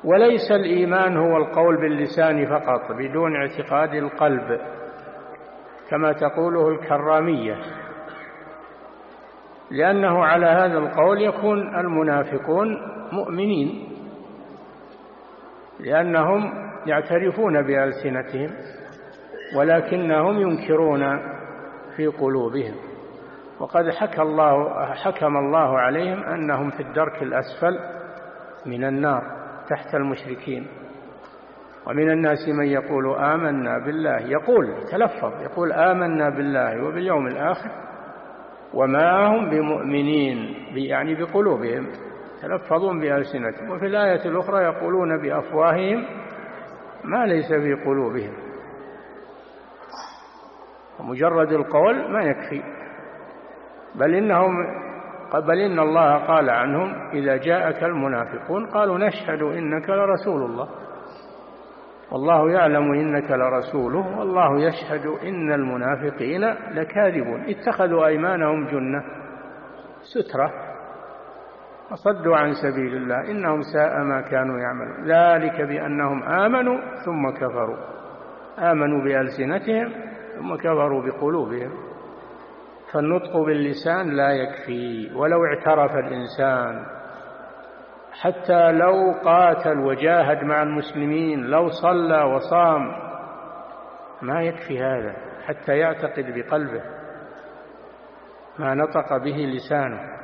وليس الإيمان هو القول باللسان فقط بدون اعتقاد القلب كما تقوله الكرامية، لأنه على هذا القول يكون المنافقون مؤمنين، لأنهم يعترفون بألسنتهم ولكنهم ينكرون في قلوبهم. وقد حكم الله عليهم أنهم في الدرك الأسفل من النار تحت المشركين. ومن الناس من يقول آمنا بالله، يتلفظ يقول آمنا بالله وباليوم الآخر وما هم بمؤمنين، يعني بقلوبهم، يتلفظون بألسنتهم. وفي الآية الأخرى يقولون بأفواههم ما ليس في قلوبهم. ومجرد القول ما يكفي، بل إن الله قال عنهم إذا جاءك المنافقون قالوا نشهد إنك لرسول الله والله يعلم إنك لرسوله والله يشهد إن المنافقين لكاذبون اتخذوا أيمانهم جنة سترة وصدوا عن سبيل الله إنهم ساء ما كانوا يعملون ذلك بأنهم آمنوا ثم كفروا، آمنوا بألسنتهم ثم كفروا بقلوبهم. فالنطق باللسان لا يكفي ولو اعترف الإنسان، حتى لو قاتل وجاهد مع المسلمين، لو صلى وصام، ما يكفي هذا حتى يعتقد بقلبه ما نطق به لسانه.